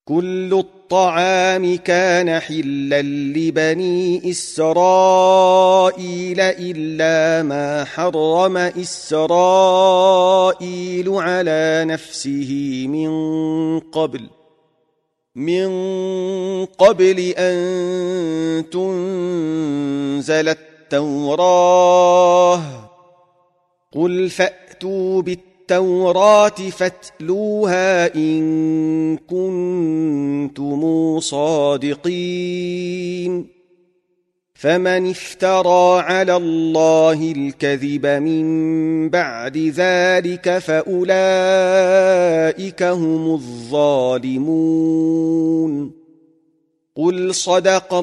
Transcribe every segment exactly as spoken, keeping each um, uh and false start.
كل الطعام كان حلا لبني إسرائيل إلا ما حرم إسرائيل على نفسه من قبل من قبل أن تنزل التوراة قل فأتوا بالتوراة فاتلوها إن كنتم صادقين فمن افترى على الله الكذب من بعد ذلك فأولئك هم الظالمون قل صدق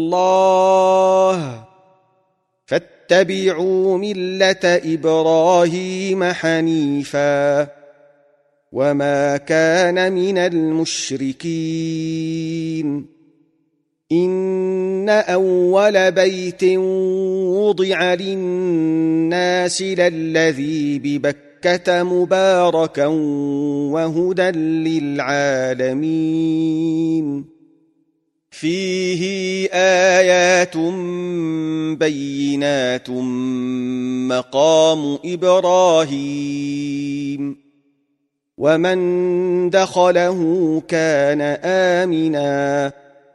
الله فاتبعوا ملة إبراهيم حنيفا وما كان من المشركين إن أول بيت وضع للناس للذي ببكة مباركا وهدى للعالمين فيه آيات بينات مقام إبراهيم ومن دخله كان آمناً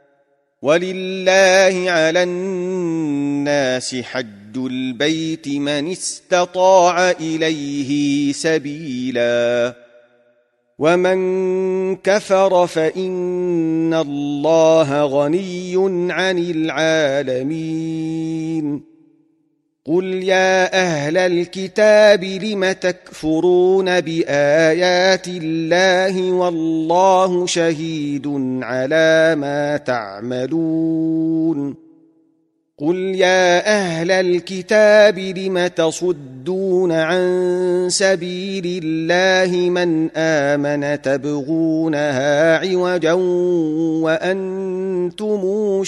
ولله على الناس حج البيت من استطاع إليه سبيلا ومن كفر فإن الله غني عن العالمين قل يا أهل الكتاب لم تكفرون بآيات الله والله شهيد على ما تعملون قل يا أهل الكتاب لم تصدون عن سبيل الله من آمن تبغونها عوجا وأنتم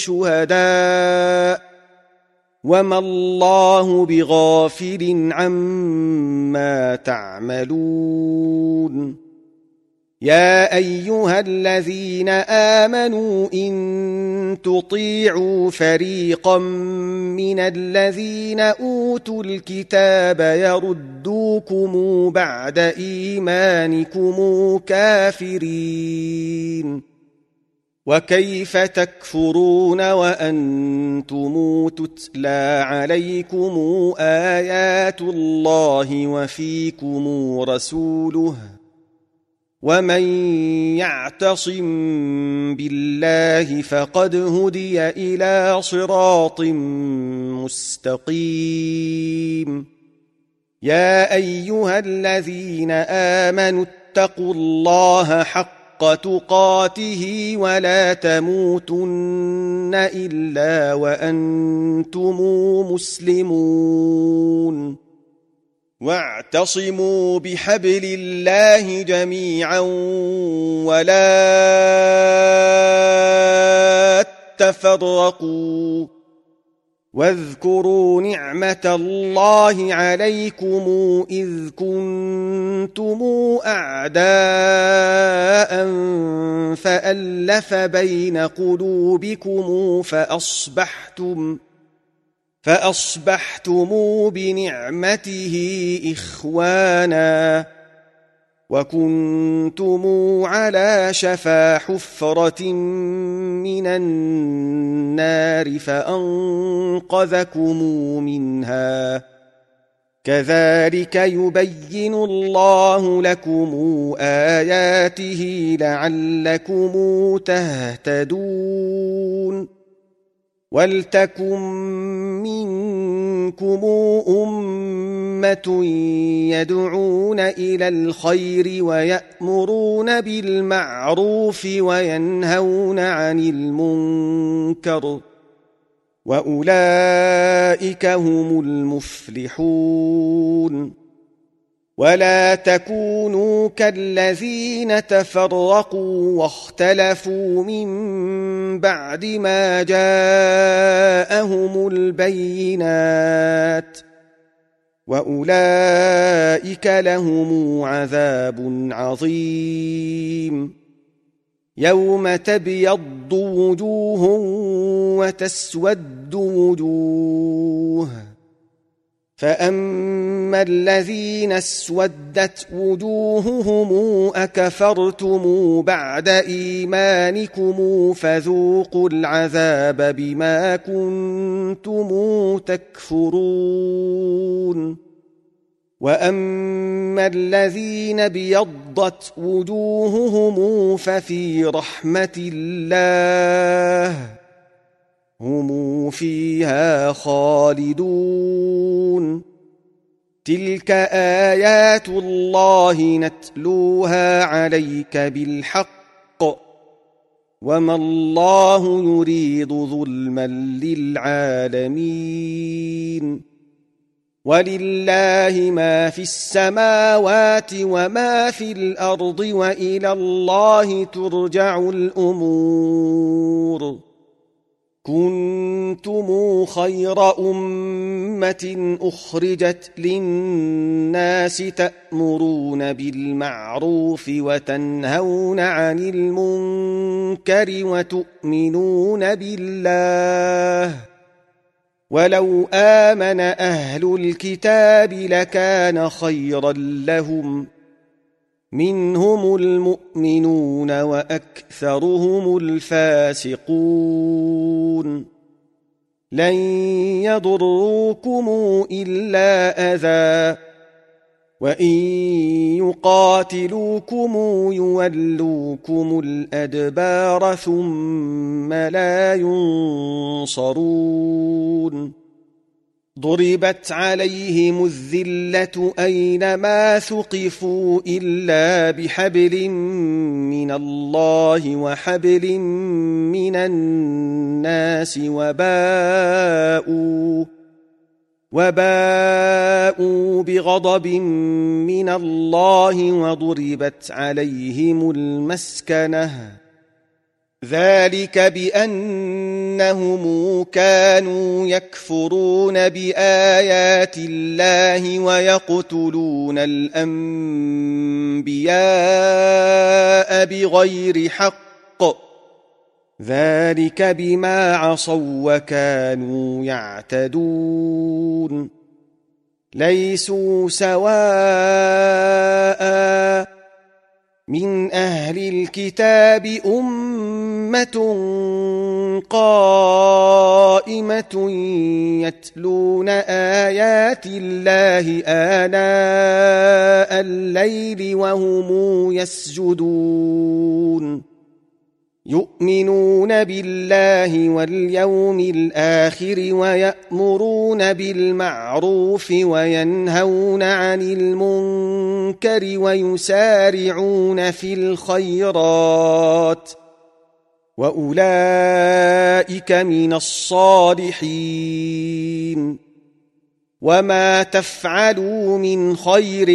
شهداء وما الله بغافل عما تعملون يا أيها الذين آمنوا إن تطيعوا فريقا من الذين أوتوا الكتاب يردوكم بعد إيمانكم كافرين وكيف تكفرون وأنتم تتلى عليكم آيات الله وفيكم رسوله ومن يعتصم بالله فقد هدي إلى صراط مستقيم يا أيها الذين آمنوا اتقوا الله حق تقاته ولا تموتن إلا وأنتم مسلمون واعتصموا بحبل الله جميعا ولا تفرقوا واذكروا نعمة الله عليكم إذ كنتم أعداء فألف بين قلوبكم فأصبحتم فأصبحتم بنعمته إخوانا وكنتم على شفا حفرة من النار فأنقذكم منها كذلك يبين الله لكم آياته لعلكم تهتدون ولتكن منكم أمة يدعون إلى الخير ويأمرون بالمعروف وينهون عن المنكر وأولئك هم المفلحون ولا تكونوا كالذين تفرقوا واختلفوا من بعد ما جاءهم البينات وأولئك لهم عذاب عظيم يوم تبيض وجوه وتسود وجوه فأما الذين اسودت وجوههم أكفرتم بعد إيمانكم فذوقوا العذاب بما كنتم تكفرون وأما الذين ابيضت وجوههم ففي رحمة الله هم فيها خالدون تلك آيات الله نتلوها عليك بالحق وما الله يريد ظلما للعالمين ولله ما في السماوات وما في الأرض وإلى الله ترجع الأمور كنتم خير أمة أخرجت للناس تأمرون بالمعروف وتنهون عن المنكر وتؤمنون بالله ولو آمن أهل الكتاب لكان خيرا لهم منهم المؤمنون وأكثرهم الفاسقون لن يضروكم إلا أذى وإن يقاتلوكم يولوكم الأدبار ثم لا ينصرون ضربت عليهم الذلة أينما ثقفوا إلا بحبل من الله وحبل من الناس وباءوا وباءوا بغضب من الله وضربت عليهم المسكنة ذلك بأنهم كانوا يكفرون بآيات الله ويقتلون الأنبياء بغير حق ذلك بما عصوا وكانوا يعتدون ليسوا سواء من أهل الكتاب أمة قائمة يتلون آيات الله آناء الليل وهم يسجدون يؤمنون بالله واليوم الآخر ويأمرون بالمعروف وينهون عن المنكر ويسارعون في الخيرات وأولئك من الصالحين وما تفعلوا من خير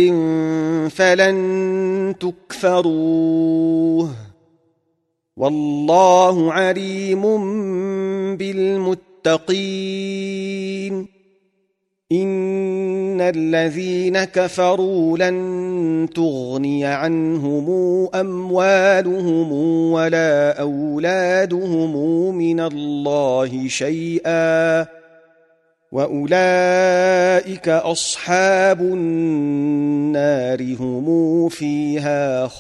فلن تكفروه والله عليم بالمتقين إن الذين كفروا لن تغني عنهم أموالهم ولا أولادهم من الله شيئا وأولئك أصحاب النار هم فيها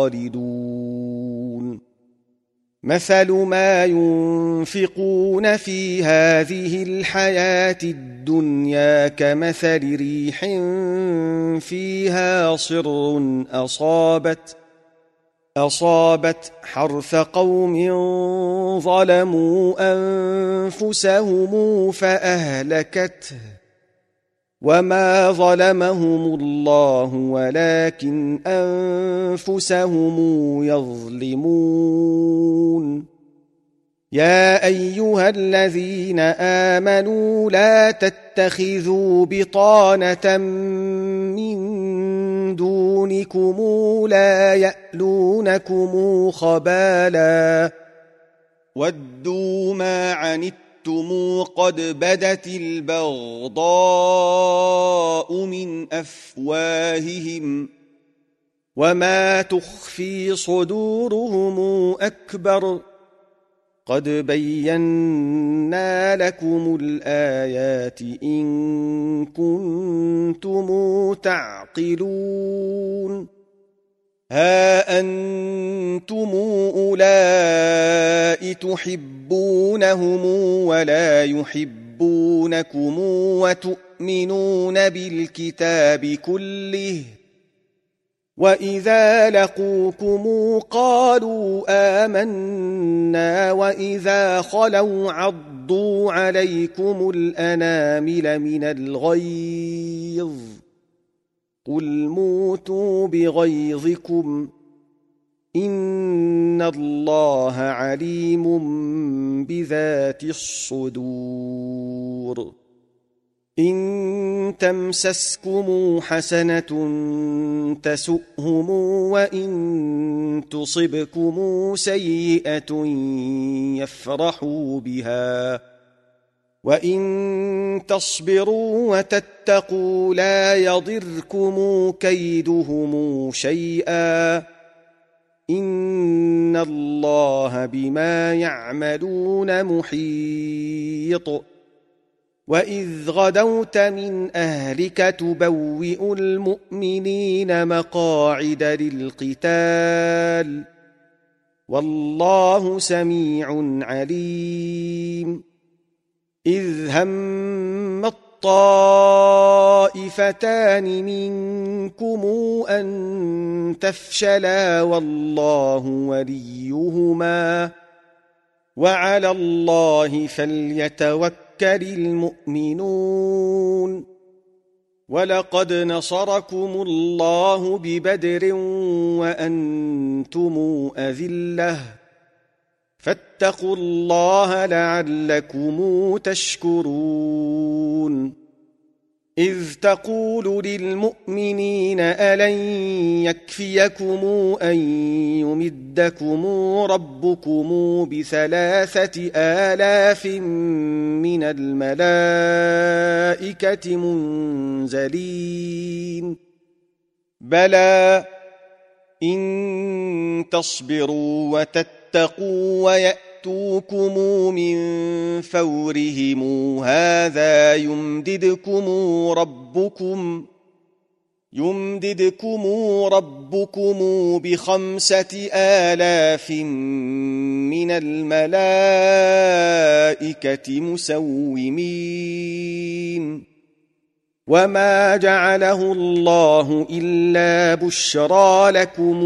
خالدون مثل ما ينفقون في هذه الحياة الدنيا كمثل ريح فيها صر أصابت أصابت حرث قوم ظلموا أنفسهم فأهلكته وما ظلمهم الله ولكن أنفسهم يظلمون يا أيها الذين آمنوا لا تتخذوا بطانة من دونكم لا يألونكم خبالا ودوا ما عنتم قد بدت البغضاء من أفواههم وما تخفي صدورهم أكبر قد بينا لكم الآيات إن كنتم تعقلون ها أنتم أولئك تحبونهم ولا يحبونكم وتؤمنون بالكتاب كله وإذا لقوكم قالوا آمنا وإذا خلوا عضوا عليكم الأنامل من الغيظ قل موتوا بغيظكم إن الله عليم بذات الصدور إن تمسسكم حسنة تسؤهم وإن تصبكم سيئة يفرحوا بها وإن تصبروا وتتقوا لا يضركم كيدهم شيئا إن الله بما يعملون محيط وإذ غدوت من أهلك تبوئ المؤمنين مقاعد للقتال والله سميع عليم إذ هم الطائفتان منكم أن تفشلا والله وليهما وعلى الله فليتوكل المؤمنون ولقد نصركم الله ببدر وأنتم أذلة فاتقوا الله لعلكم تشكرون إذ تقول للمؤمنين ألن يكفيكم أن يمدكم ربكم بثلاثة آلاف من الملائكة منزلين بلى إن تصبروا وتتقوا ويأتوكم من فورهم هذا يمددكم ربكم يمددكم ربكم بخمسة آلاف من الملائكة مسومين وما جعله الله إلا بشرى لكم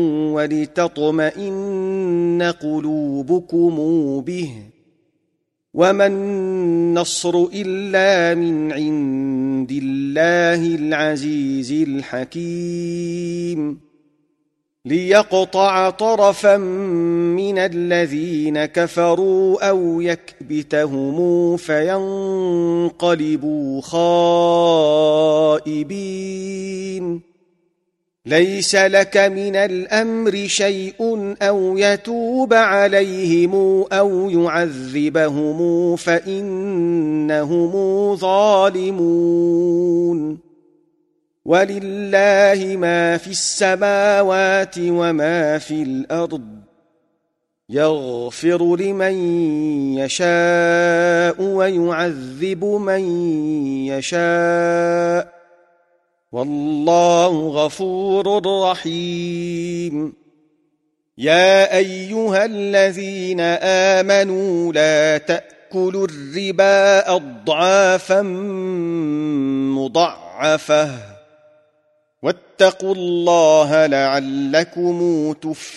ولتطمئن قلوبكم به وما النصر إلا من عند الله العزيز الحكيم ليقطع طرفا من الذين كفروا أو يكبتهم فينقلبوا خائبين ليس لك من الأمر شيء أو يتوب عليهم أو يعذبهم فإنهم ظالمون ولله ما في السماوات وما في الأرض يغفر لمن يشاء ويعذب من يشاء والله غفور رحيم يا أيها الذين آمنوا لا تأكلوا الربا أضعافا مضاعفة واتقوا الله لعلكم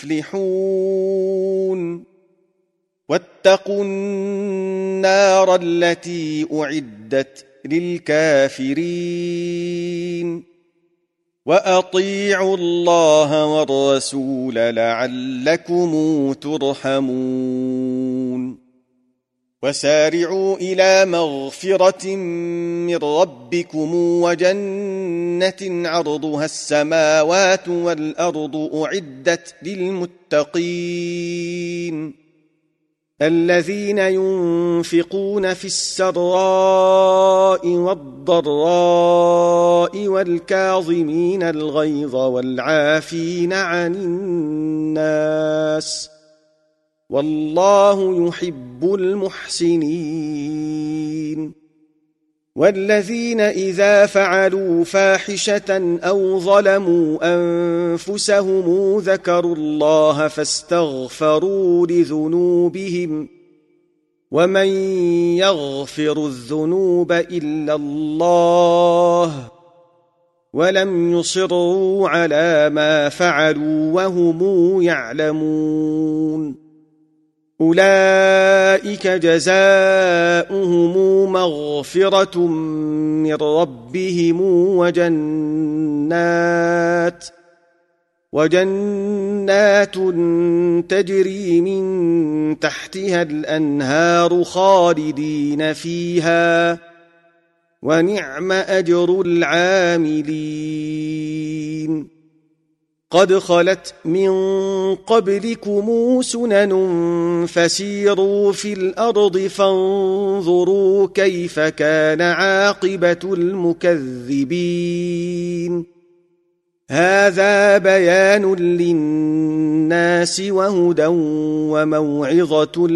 تفلحون واتقوا النار التي أعدت للكافرين وأطيعوا الله والرسول لعلكم ترحمون وسارعوا إلى مغفرة من ربكم وجنة عرضها السماوات والأرض أعدت للمتقين الذين ينفقون في السراء والضراء والكاظمين الغيظ والعافين عن الناس والله يحب المحسنين والذين إذا فعلوا فاحشة أو ظلموا أنفسهم ذكروا الله فاستغفروا لذنوبهم ومن يغفر الذنوب إلا الله ولم يصروا على ما فعلوا وهم يعلمون أولئك جزاؤهم مغفرة من ربهم وجنات وجنات تجري من تحتها الأنهار خالدين فيها ونعم أجر العاملين قد خلت من قبلكم سنن فسيروا في الأرض فانظروا كيف كان عاقبة المكذبين هذا بيان للناس وهدى وموعظة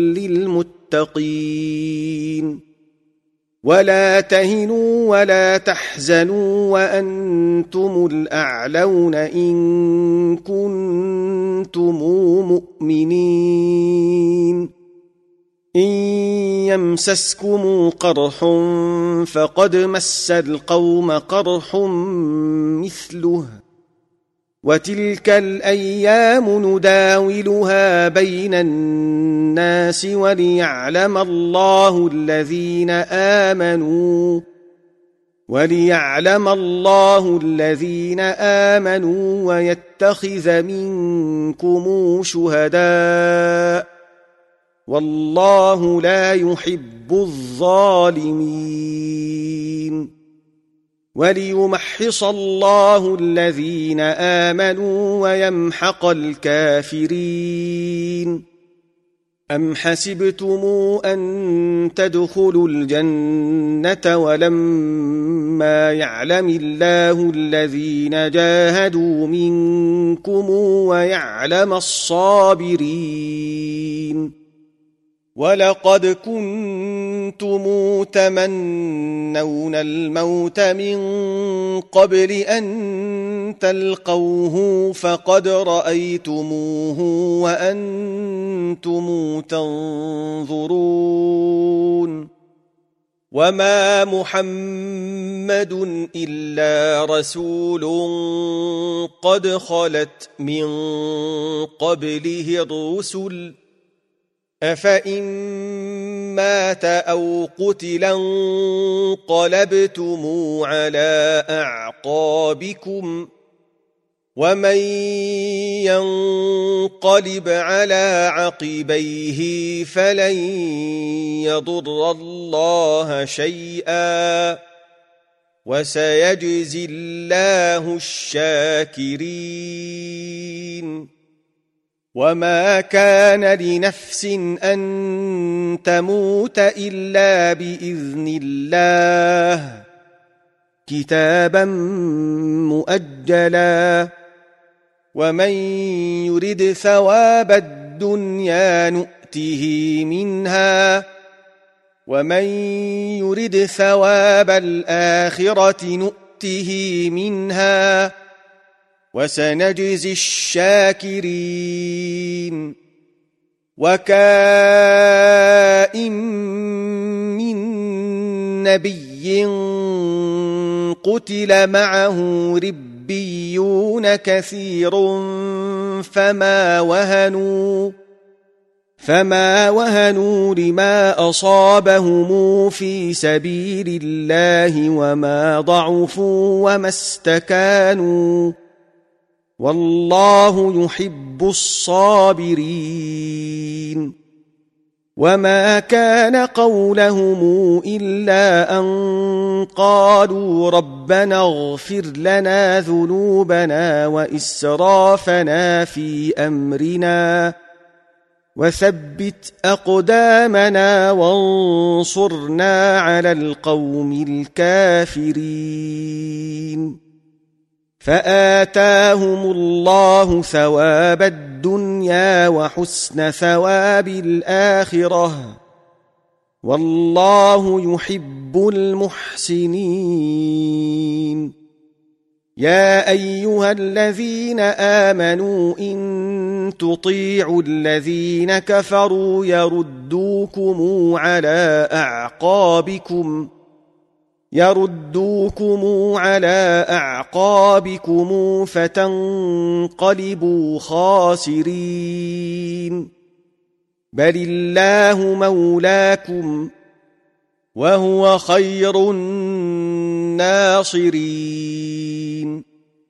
للمتقين ولا تهنوا ولا تحزنوا وأنتم الأعلون إن كنتم مؤمنين إن يمسسكم قرح فقد مس القوم قرح مثله وتلك الأيام نداولها بين الناس وليعلم الله الذين آمنوا وليعلم الله الذين آمنوا ويتخذ منكم شهداء والله لا يحب الظالمين وليمحص الله الذين آمنوا ويمحق الكافرين أم حسبتم أن تدخلوا الجنة ولما يعلم الله الذين جاهدوا منكم ويعلم الصابرين ولقد كنتم تمنون الموت من قبل أن تلقوه فقد رأيتموه وأنتم تنظرون وما محمد إلا رسول قد خلت من قبله الرسل أفإن مات أو قتلا انقلبتم على أعقابكم ومن ينقلب على عقبيه فلن يضر الله شيئا وسيجزي الله الشاكرين وما كان لنفس أن تموت إلا بإذن الله كتابا مؤجلا ومن يرد ثواب الدنيا نؤته منها ومن يرد ثواب الآخرة نؤته منها وسنجزي الشاكرين وكائن من نبي قتل معه ربيون كثير فما وهنوا فما وهنوا لما أصابهم في سبيل الله وما ضعفوا وما استكانوا والله يحب الصابرين وما كان قولهم إلا أن قالوا ربنا اغفر لنا ذنوبنا وإسرافنا في أمرنا وثبت أقدامنا وانصرنا على القوم الكافرين فآتاهم الله ثواب الدنيا وحسن ثواب الآخرة والله يحب المحسنين يا أيها الذين آمنوا إن تطيعوا الذين كفروا يردوكم على أعقابكم يردوكم على أعقابكم فتنقلبوا خاسرين بل الله مولاكم وهو خير الناصرين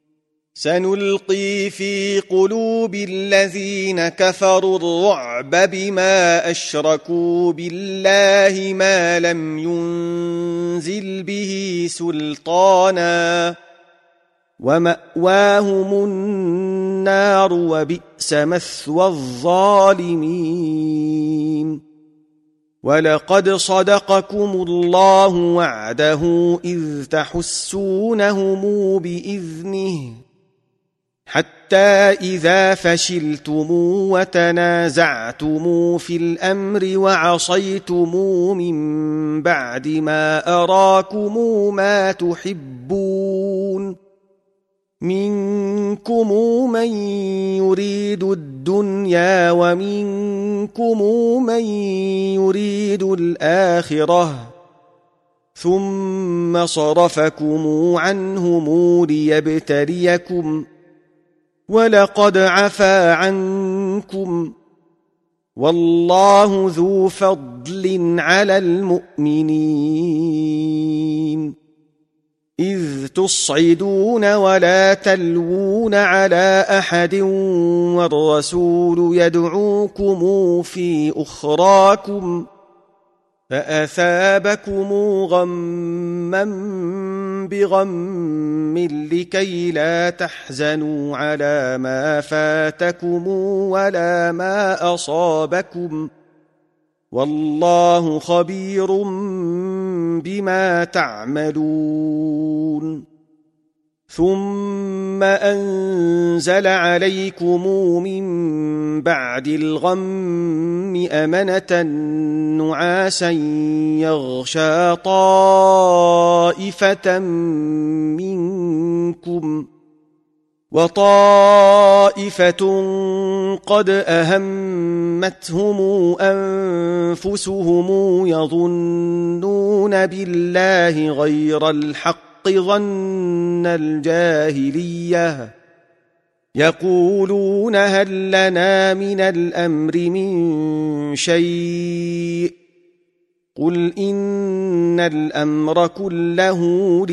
سنلقي في قلوب الذين كفروا الرعب بما أشركوا بالله ما لم ينزل به سلطانا ومأواهم النار وبئس مثوى الظالمين ولقد صدقكم الله وعده إذ تحسونهم بإذنه حتى إذا فشلتم وتنازعتم في الأمر وعصيتم من بعد ما أراكم ما تحبون منكم من يريد الدنيا ومنكم من يريد الآخرة ثم صرفكم عنهم ليبتليكم ولقد عفا عنكم والله ذو فضل على المؤمنين إذ تصعدون ولا تلوون على أحد والرسول يدعوكم في أخراكم فأثابكم غما بغم لكي لا تحزنوا على ما فاتكم ولا ما أصابكم والله خبير بما تعملون ثم أنزل عليكم من بعد الغم أمنة نعاسا يغشى طائفة منكم وطائفة قد أهمتهم أنفسهم يظنون بالله غير الحق ظن الجاهلية يقولون هل لنا من الأمر من شيء قل إن الأمر كله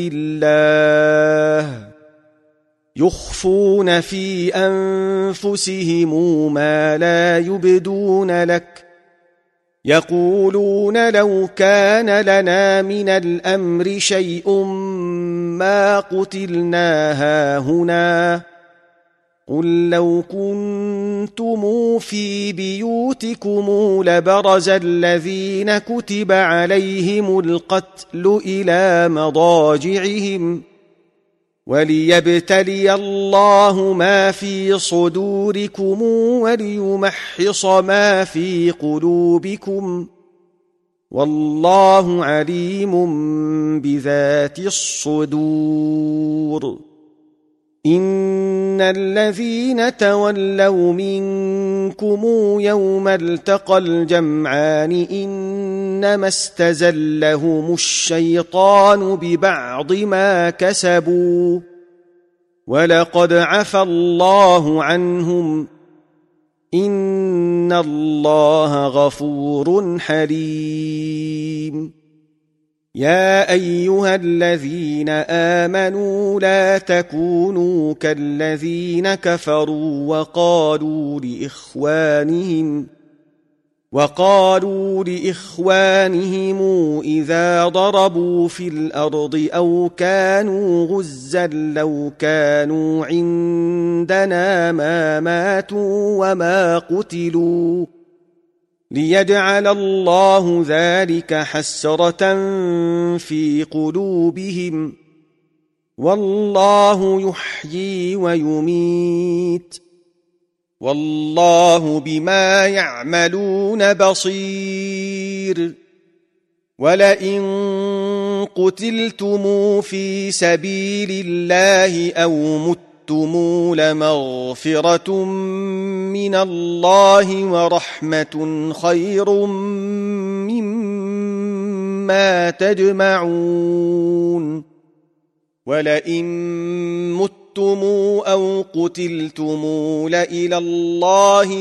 لله يخفون في أنفسهم ما لا يبدون لك يقولون لو كان لنا من الأمر شيء ما قتلنا هاهنا قل لو كنتم في بيوتكم لبرز الذين كتب عليهم القتل إلى مضاجعهم وليبتلي الله ما في صدوركم وليمحص ما في قلوبكم والله عليم بذات الصدور إن الذين تولوا منكم يوم التقى الجمعان إنما استزلهم الشيطان ببعض ما كسبوا ولقد عفى الله عنهم إن الله غفور حليم يا أيها الذين آمنوا لا تكونوا كالذين كفروا وقالوا لإخوانهم وقالوا لإخوانهم إذا ضربوا في الأرض أو كانوا غزا لو كانوا عندنا ما ماتوا وما قتلوا ليجعل الله ذلك حسرة في قلوبهم، والله يحيي ويميت، والله بما يعملون بصير. ولئن قتلتم في سبيل الله أو متم لمغفرة من الله ورحمة خير مما تجمعون. ولئن متم أو قتلتم لإلى الله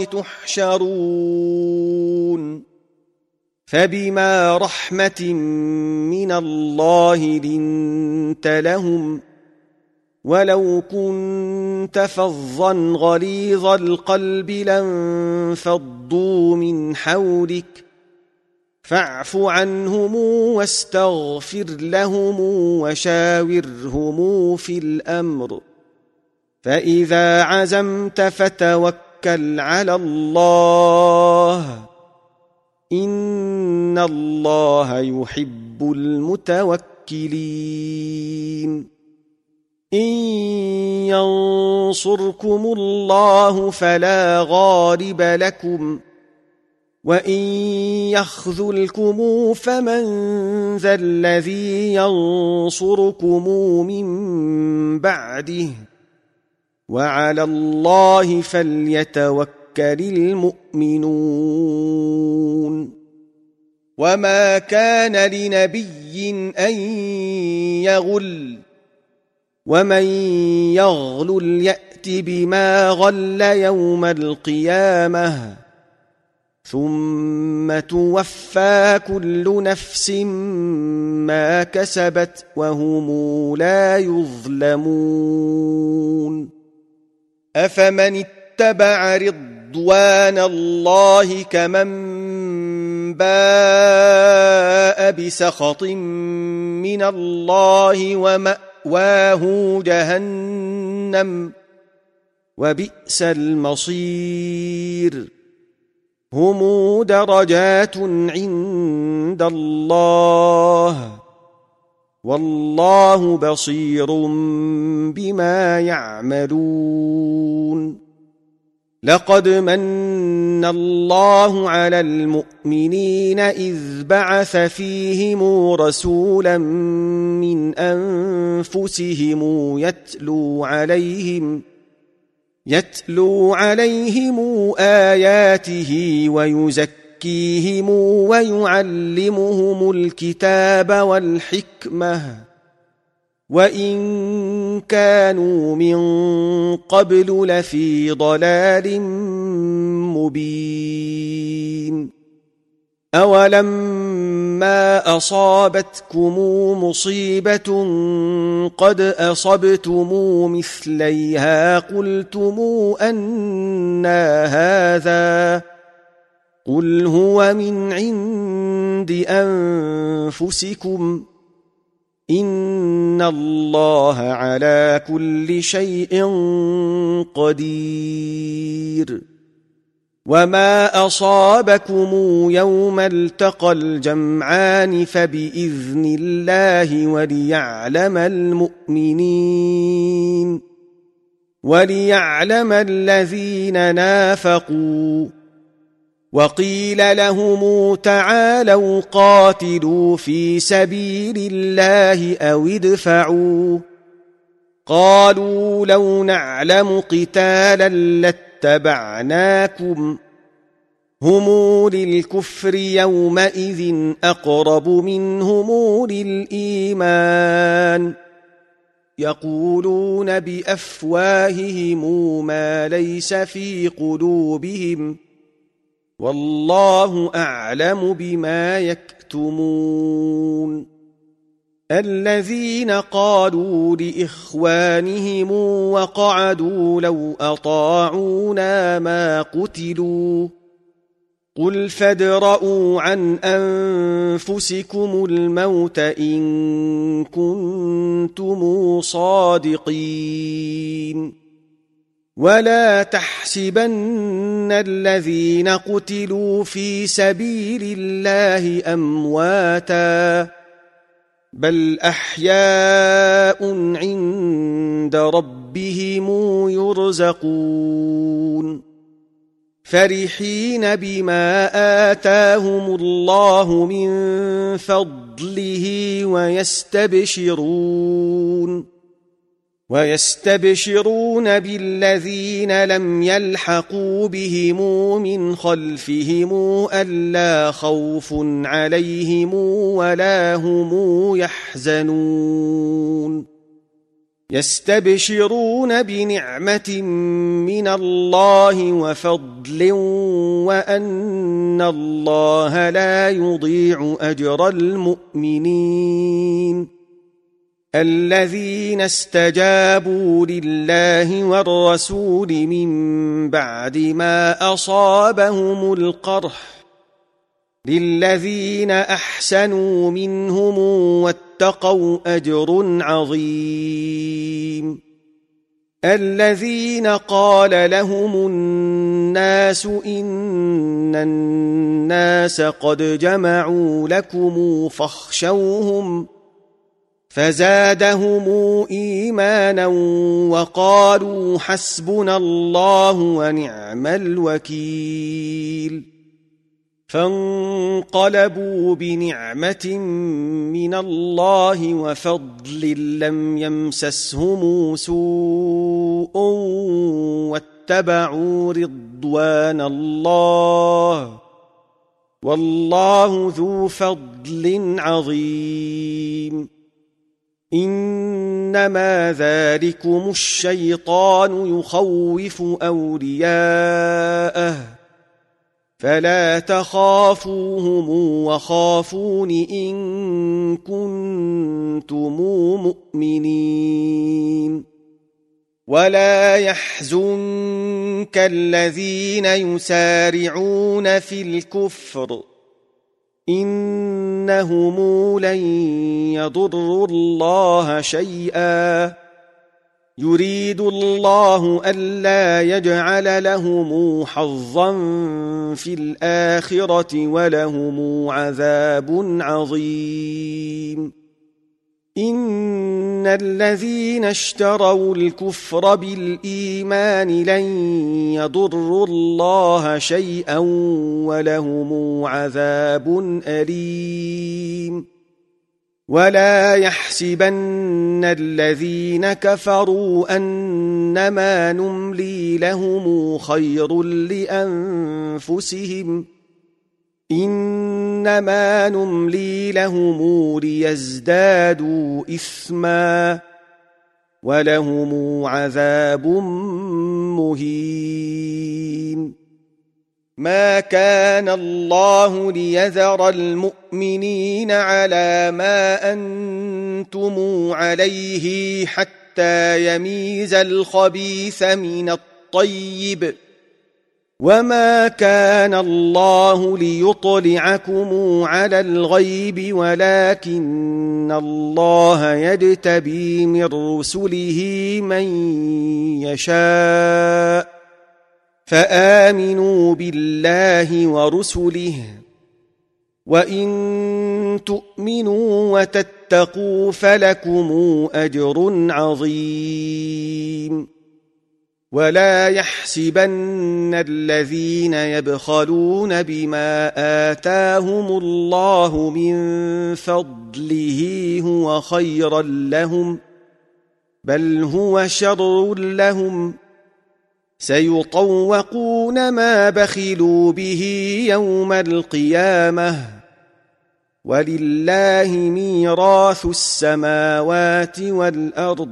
تحشرون. فبما رحمة من الله لنت لهم، ولو كنت فظا غليظ القلب لانفضوا من حولك، فاعف عنهم واستغفر لهم وشاورهم في الأمر، فإذا عزمت فتوكل على الله، إن الله يحب المتوكلين. إن ينصركم الله فلا غالب لكم، وإن يخذلكم فمن ذا الذي ينصركم من بعده، وعلى الله فليتوكل المؤمنون. وما كان لنبي أن يغل، ومن يغلل يأت بما غل يوم القيامة، ثم توفى كل نفس ما كسبت وهم لا يظلمون. أفمن اتبع رضوان الله كمن باء بسخط من الله ومأواه جهنم، وبئس المصير. هم درجات عند الله، والله بصير بما يعملون. لقد من الله على المؤمنين إذ بعث فيهم رسولا من أنفسهم يتلو عليهم يتلو عليهم آياته ويزكيهم ويعلمهم الكتاب والحكمة، وإن كانوا من قبل لفي ضلال مبين. أولما أصابتكم مصيبة قد أصبتم مثليها قلتم أنى هذا، قل هو من عند أنفسكم، إن الله على كل شيء قدير. وما أصابكم يوم التقى الجمعان فبإذن الله وليعلم المؤمنين وليعلم الذين نافقوا. وقيل لهم تعالوا قاتلوا في سبيل الله أو ادفعوا، قالوا لو نعلم قتالا لاتبعناكم، هم للكفر يومئذ أقرب منهم للإيمان، يقولون بأفواههم ما ليس في قلوبهم، والله أعلم بما يكتمون. الذين قالوا لإخوانهم وقعدوا لو أطاعونا ما قتلوا، قل فادرءوا عن أنفسكم الموت إن كنتم صادقين. ولا تحسبن الذين قتلوا في سبيل الله أمواتا بل أحياء عند ربهم يرزقون فرحين بما آتاهم الله من فضله ويستبشرون ويستبشرون بالذين لم يلحقوا بهم من خلفهم ألا خوف عليهم ولا هم يحزنون يستبشرون بنعمة من الله وفضل وأن الله لا يضيع أجر المؤمنين الذين استجابوا لله والرسول من بعد ما أصابهم القرح للذين أحسنوا منهم واتقوا أجر عظيم الذين قال لهم الناس إن الناس قد جمعوا لكم فاخشوهم فزادهم إيمانا وقالوا حسبنا الله ونعم الوكيل فانقلبوا بنعمة من الله وفضل لم يمسسهم سوء واتبعوا رضوان الله والله ذو فضل عظيم إنما ذلكم الشيطان يخوف أولياءه فلا تخافوهم وخافون إن كنتم مؤمنين ولا يحزنك الذين يسارعون في الكفر إنهم لن يضروا الله شيئا يريد الله ألا يجعل لهم حظا في الآخرة ولهم عذاب عظيم إن الذين اشتروا الكفر بالإيمان لن يضروا الله شيئا ولهم عذاب أليم ولا يحسبن الذين كفروا أنما نملي لهم خير لأنفسهم إنما نملي لهم ليزدادوا إثما ولهم عذاب مهين ما كان الله ليذر المؤمنين على ما أنتم عليه حتى يميز الخبيث من الطيب وما كان الله ليطلعكم على الغيب ولكن الله يجتبي من رسله من يشاء فآمنوا بالله ورسله وإن تؤمنوا وتتقوا فلكم أجر عظيم ولا يحسبن الذين يبخلون بما آتاهم الله من فضله هو خيرا لهم بل هو شر لهم سيطوقون ما بخلوا به يوم القيامة ولله ميراث السماوات والأرض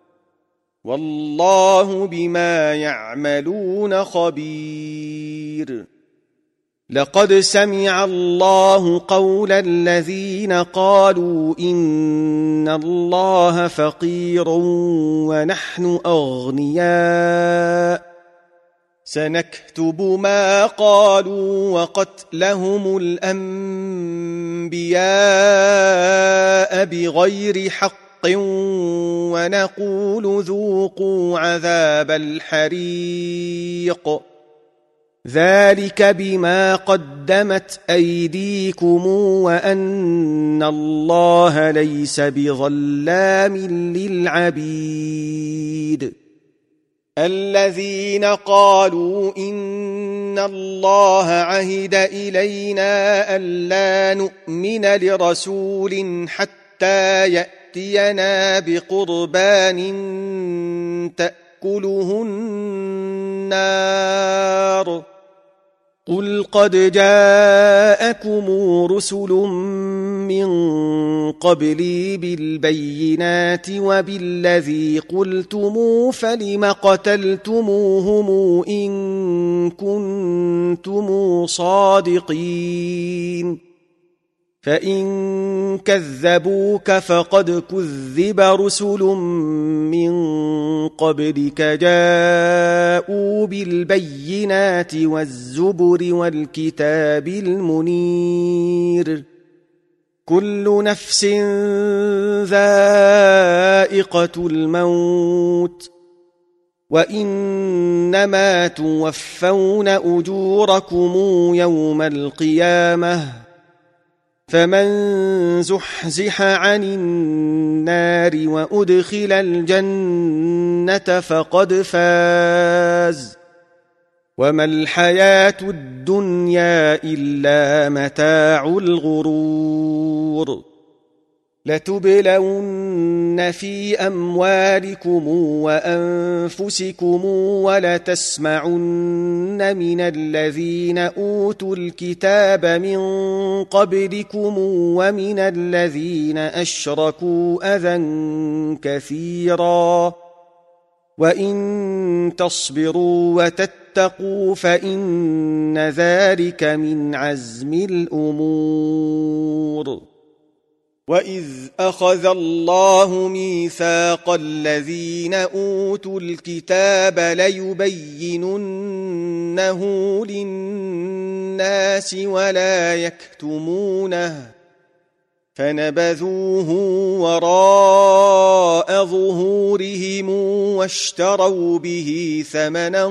والله بما يعملون خبير لقد سمع الله قول الذين قالوا إن الله فقير ونحن أغنياء سنكتب ما قالوا وقتلهم الأنبياء بغير حق ونقول ذوقوا عذاب الحريق ذلك بما قدمت أيديكم وأن الله ليس بظلام للعبيد الذين قالوا إن الله عهد إلينا ألا نؤمن لرسول حتى يأتينا بقربان تأكله النار قل قد جاءكم رسل من قبلي بالبينات وبالذي قلتم فلم قتلتموهم إن كنتم صادقين فإن كذبوك فقد كذب رسل من قبلك جاءوا بالبينات والزبر والكتاب المنير كل نفس ذائقة الموت وإنما توفون أجوركم يوم القيامة فمن زحزح عن النار وأدخل الجنة فقد فاز وما الحياة الدنيا إلا متاع الغرور لتبلون في أموالكم وأنفسكم ولتسمعن من الذين أوتوا الكتاب من قبلكم ومن الذين أشركوا أذى كثيرا وإن تصبروا وتتقوا فإن ذلك من عزم الأمور وإذ أخذ الله ميثاق الذين أوتوا الكتاب ليبيننه للناس ولا يكتمونه فنبذوه وراء ظهورهم واشتروا به ثمنا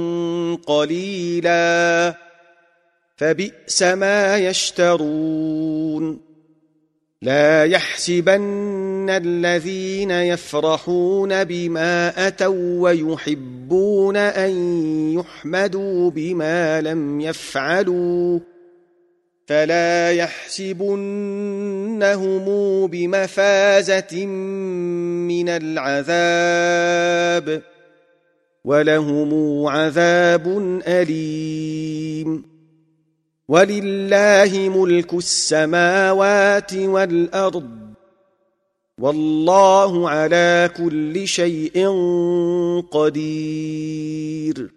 قليلا فبئس ما يشترون لا يحسبن الذين يفرحون بما أتوا ويحبون أن يحمدوا بما لم يفعلوا فلا يحسبنهم بمفازة من العذاب ولهم عذاب أليم ولله ملك السماوات والأرض والله على كل شيء قدير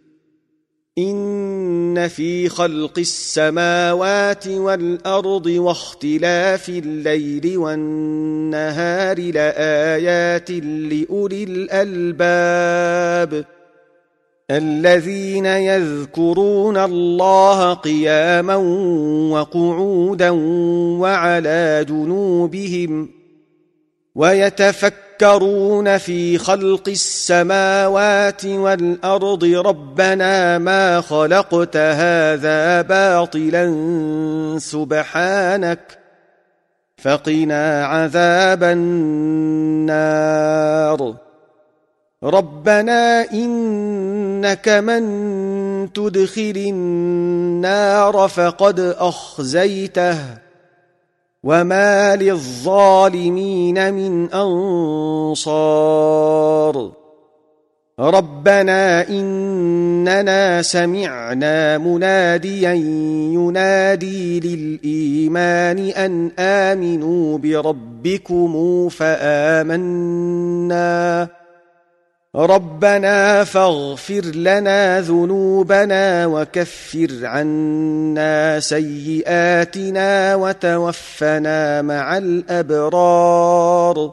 إن في خلق السماوات والأرض واختلاف الليل والنهار لآيات لأولي الألباب الذين يذكرون الله قياما وقعودا وعلى جنوبهم ويتفكرون في خلق السماوات والأرض ربنا ما خلقت هذا باطلا سبحانك فقنا عذاب النار ربنا إنك من تدخل النار فقد أخزيته وما للظالمين من أنصار ربنا إننا سمعنا مناديا ينادي للإيمان أن آمنوا بربكم فآمنا ربنا فاغفر لنا ذنوبنا وكفر عنا سيئاتنا وتوفنا مع الأبرار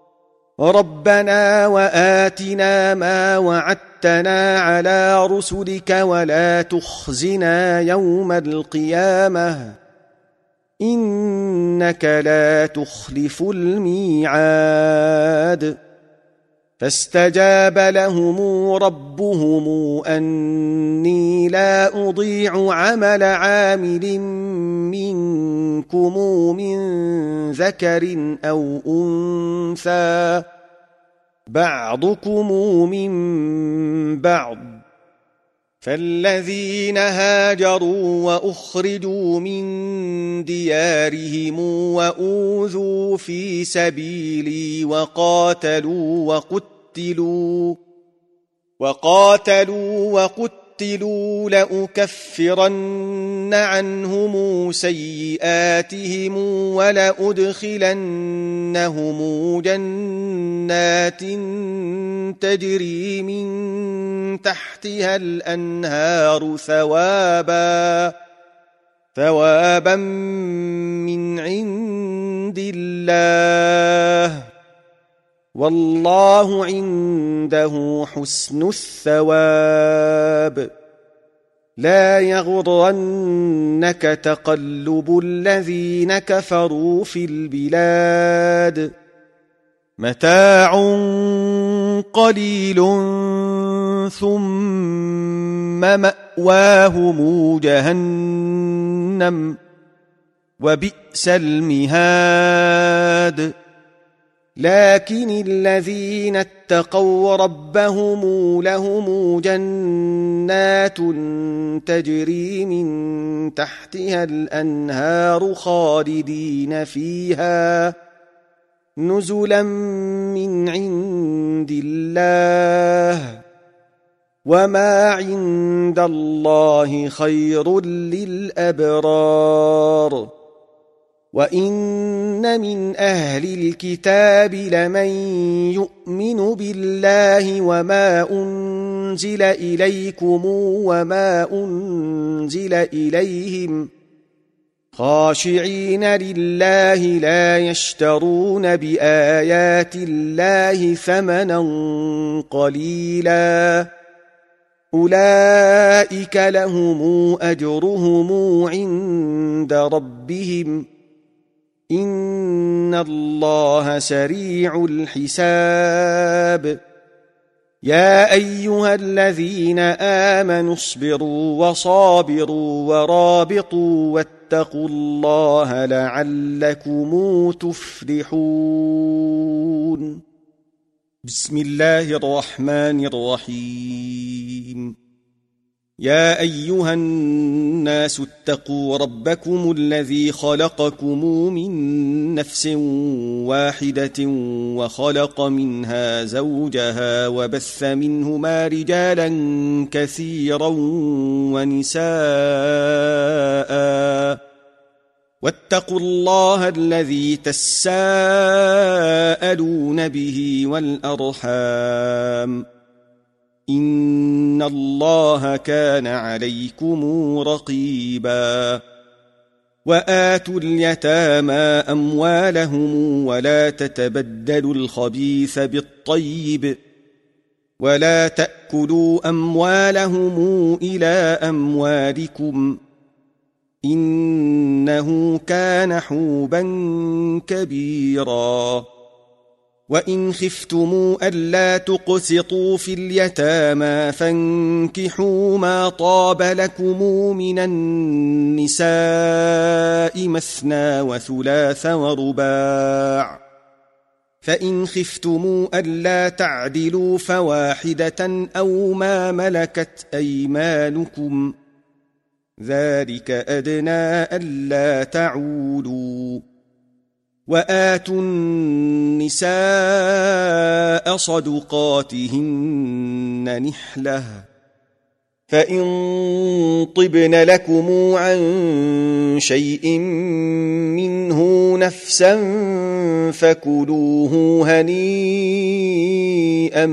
ربنا وآتنا ما وعدتنا على رسلك ولا تخزنا يوم القيامة إنك لا تخلف الميعاد فاستجاب لهم ربهم أني لا أضيع عمل عامل منكم من ذكر أو أنثى بعضكم من بعض فالذين هاجروا وأخرجوا من ديارهم وأوذوا في سبيلي وقاتلوا وقتلوا وقاتلوا وقتلوا لأكفرن عنهم سيئاتهم ولأدخلنهم جنات تجري من تحتها الأنهار ثوابا ثوابا من عند الله والله عنده حسن الثواب لا يغرنك تقلب الذين كفروا في البلاد متاع قليل ثم مأواهم جهنم وبئس المهاد لكن الذين اتقوا ربهم لهم جنات تجري من تحتها الأنهار خالدين فيها نزلا من عند الله وما عند الله خير للأبرار وإن من أهل الكتاب لمن يؤمن بالله وما أنزل إليكم وما أنزل إليهم خاشعين لله لا يشترون بآيات الله ثمنا قليلا أولئك لهم أجرهم عند ربهم إن الله سريع الحساب يا أيها الذين آمنوا اصبروا وصابروا ورابطوا واتقوا الله لعلكم تفلحون بسم الله الرحمن الرحيم يا أيها الناس اتقوا ربكم الذي خلقكم من نفس واحدة وخلق منها زوجها وبث منهما رجالا كثيرا ونساء واتقوا الله الذي تساءلون به والأرحام إن الله كان عليكم رقيبا وآتوا اليتامى أموالهم ولا تتبدلوا الخبيث بالطيب ولا تأكلوا أموالهم إلى أموالكم إنه كان حوبا كبيرا وإن خفتموا ألا تقسطوا في اليتامى فانكحوا ما طاب لكم من النساء مثنى وثلاث ورباع فإن خفتموا ألا تعدلوا فواحدة أو ما ملكت أيمانكم ذلك أدنى ألا تعولوا وآتوا النساء صدقاتهن نحلة فإن طبن لكم عن شيء منه نفسا فكلوه هنيئا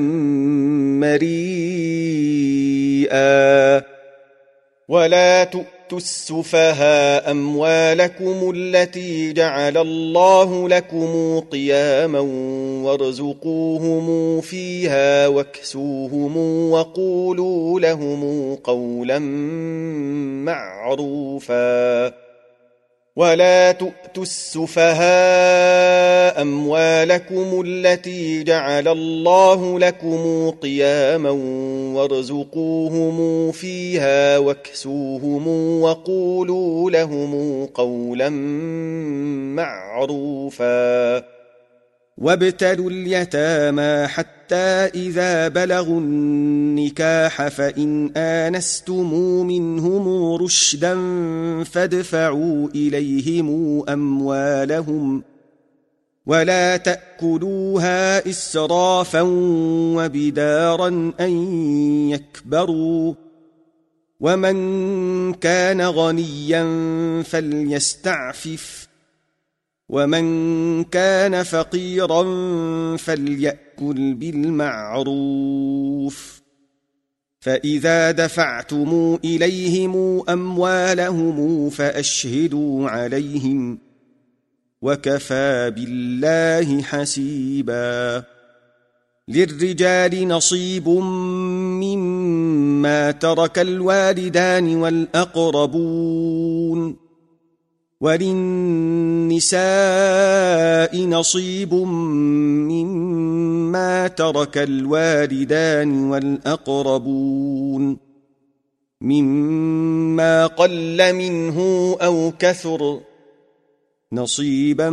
مريئا ولا تؤتوا السفهاء أموالكم التي جعل الله لكم قياما وارزقوهم فيها واكسوهم وقولوا لهم قولا معروفا ولا تؤتوا السفهاء أموالكم التي جعل الله لكم قياما وارزقوهم فيها واكسوهم وقولوا لهم قولا معروفا وابتلوا اليتامى حتى إذا بلغوا النكاح فإن آنستم منهم رشدا فادفعوا إليهم أموالهم ولا تأكلوها إسرافا وبدارا أن يكبروا ومن كان غنيا فليستعفف ومن كان فقيرا فليأكل بالمعروف فإذا دفعتم إليهم أموالهم فأشهدوا عليهم وكفى بالله حسيبا للرجال نصيب مما ترك الوالدان والأقربون وللنساء نصيب مما ترك الوالدان والأقربون مما قل منه أو كثر نصيبا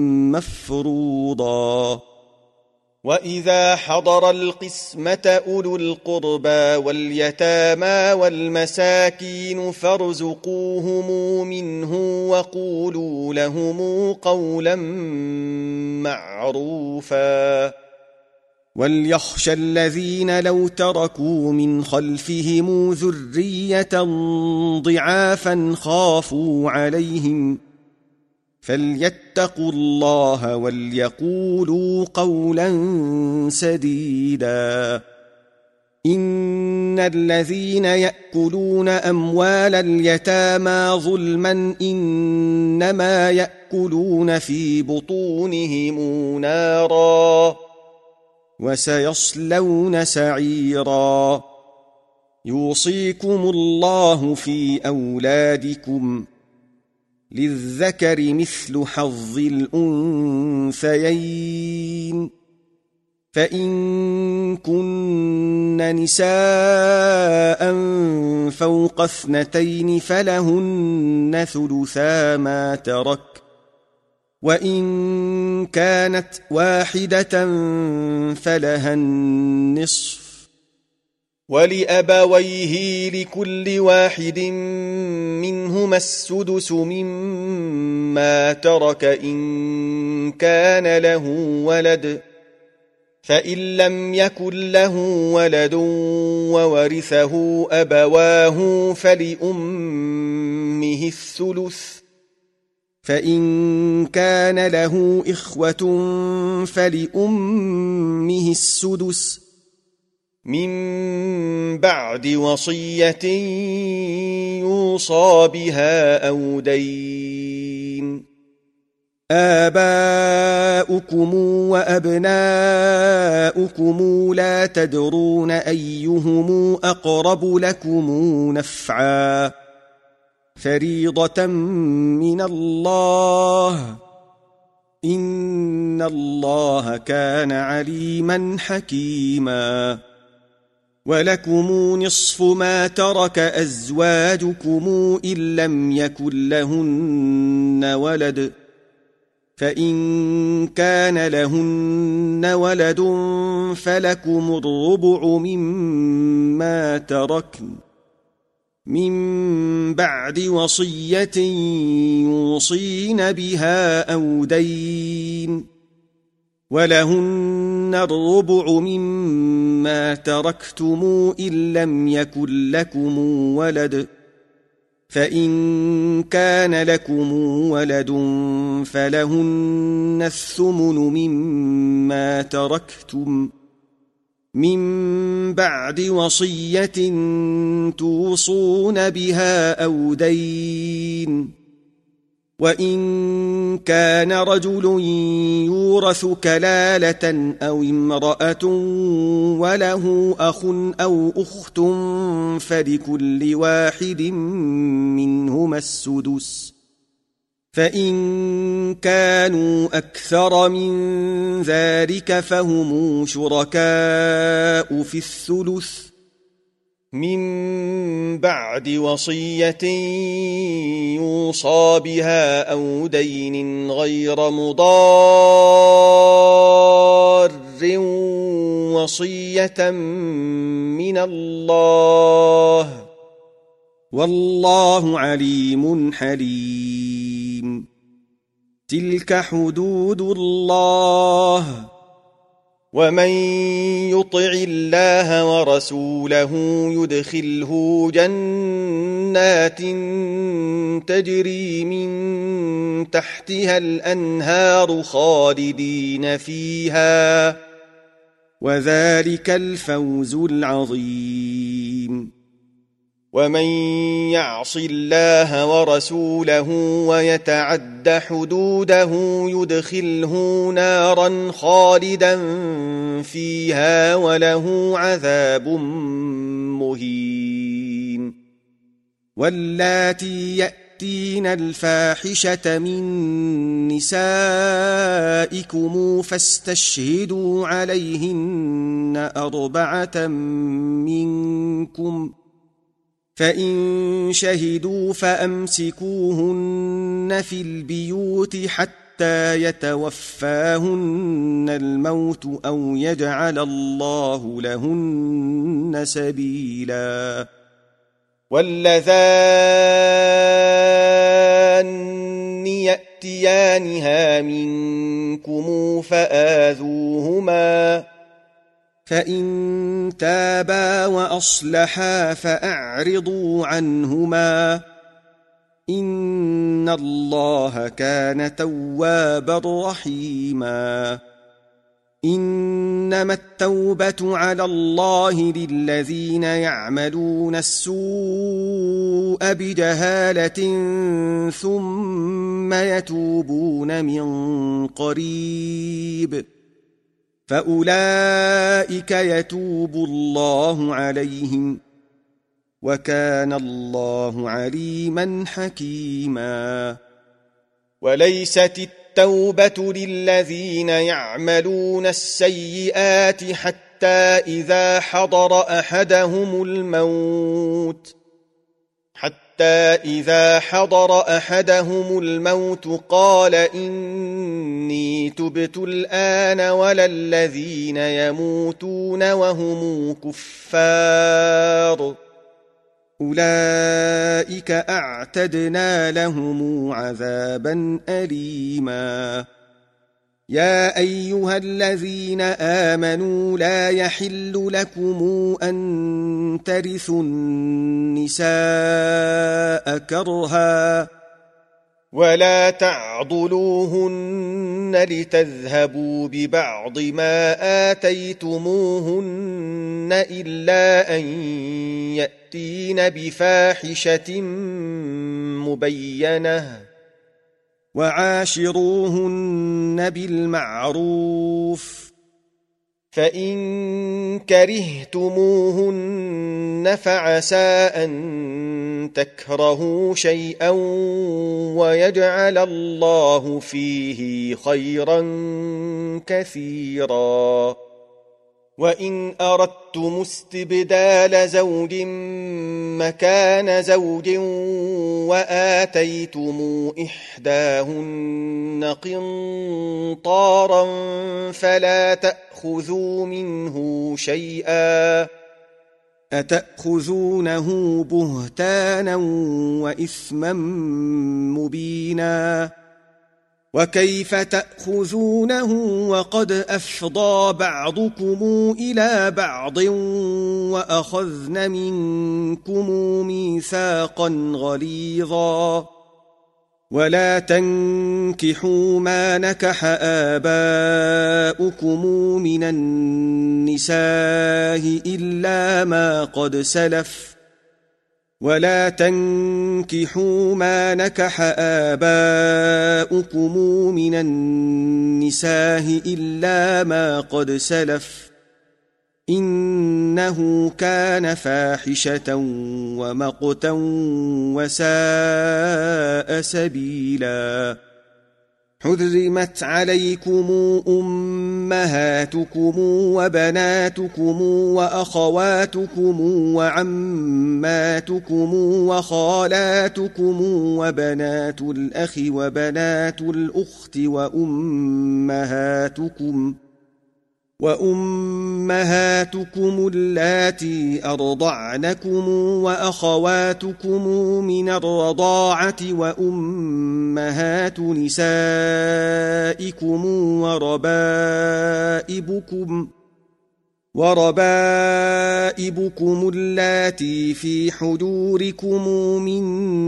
مفروضا وإذا حضر القسمة أولو القربى واليتامى والمساكين فارزقوهم منه وقولوا لهم قولا معروفا وليخشى الذين لو تركوا من خلفهم ذرية ضعافا خافوا عليهم فليتقوا الله وليقولوا قولا سديدا إن الذين يأكلون أموال اليتامى ظلما إنما يأكلون في بطونهم نارا وسيصلون سعيرا يوصيكم الله في أولادكم للذكر مثل حظ الأنثيين فإن كن نساء فوق اثنتين فلهن ثلثا ما ترك وإن كانت واحدة فلها النصف ولأبويه لكل واحد منهما السدس مما ترك إن كان له ولد فإن لم يكن له ولد وورثه أبواه فلأمه الثلث فإن كان له إخوة فلأمه السدس من بعد وصية يوصى بها أو دين آباؤكم وأبناؤكم لا تدرون أيهم أقرب لكم نفعا فريضة من الله إن الله كان عليما حكيما ولكم نصف ما ترك أزواجكم إن لم يكن لهن ولد فإن كان لهن ولد فلكم الربع مما تركن من بعد وصية يوصين بها أو دين ولهن الربع مما تركتم إن لم يكن لكم ولد فإن كان لكم ولد فلهن الثمن مما تركتم من بعد وصية توصون بها أو دين وإن كان رجل يورث كلالة أو امرأة وله أخ أو أخت فلكل واحد منهما السدس فإن كانوا أكثر من ذلك فهم شركاء في الثلث من بعد وصية يوصى بها أو دين غير مضار وصية من الله والله عليم حليم. تلك حدود الله ومن يطع الله ورسوله يدخله جنات تجري من تحتها الأنهار خالدين فيها وذلك الفوز العظيم. ومن يعص الله ورسوله ويتعد حدوده يدخله نارا خالدا فيها وله عذاب مهين. واللاتي يأتين الفاحشة من نسائكم فاستشهدوا عليهن أربعة منكم فإن شهدوا فأمسكوهن في البيوت حتى يتوفاهن الموت أو يجعل الله لهن سبيلا. واللذان يأتيانها منكم فآذوهما فإن تابا وأصلحا فأعرضوا عنهما إن الله كان توابا رحيما. إنما التوبة على الله للذين يعملون السوء بجهالة ثم يتوبون من قريب فأولئك يتوب الله عليهم وكان الله عليما حكيما. وليست التوبة للذين يعملون السيئات حتى إذا حضر أحدهم الموت حتى إذا حضر أحدهم الموت قال إني تبت الآن ولا الذين يموتون وهم كفار أولئك أعتدنا لهم عذابا أليما. يا أيها الذين آمنوا لا يحل لكم أن ترثوا النساء كرها ولا تعضلوهن لتذهبوا ببعض ما آتيتموهن إلا أن يأتين بفاحشة مبينة وعاشروهن بالمعروف فإن كرهتموهن فعسى أن تكرهوا شيئا ويجعل الله فيه خيرا كثيرا. وإن أردتم استبدال زوج مكان زوج وآتيتم إحداهن قنطارا فلا تأخذوا منه شيئا أتأخذونه بهتانا وإثما مبينا. وكيف تأخذونه وقد أفضى بعضكم إلى بعض وأخذن منكم ميثاقا غليظا. ولا تنكحوا ما نكح آباؤكم من النساء إلا ما قد سلف ولا تنكحوا ما نكح آباؤكم من النساء إلا ما قد سلف إنه كان فاحشة ومقتا وساء سبيلا حرمت عليكم أمهاتكم وبناتكم وأخواتكم وعماتكم وخالاتكم وبنات الأخ وبنات الأخت وأمهاتكم وأمهاتكم اللاتي أرضعنكم وأخواتكم من الرضاعة وأمهات نسائكم وربائبكم وربائبكم اللاتي في حجوركم من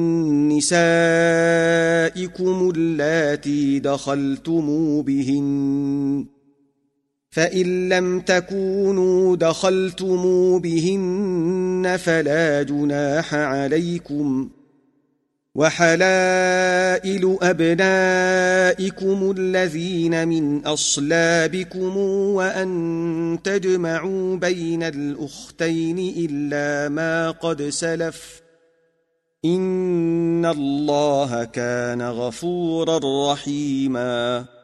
نسائكم اللاتي دخلتم بهن فإن لم تكونوا دخلتم بهن فلا جناح عليكم وحلائل أبنائكم الذين من أصلابكم وأن تجمعوا بين الأختين إلا ما قد سلف إن الله كان غفورا رحيما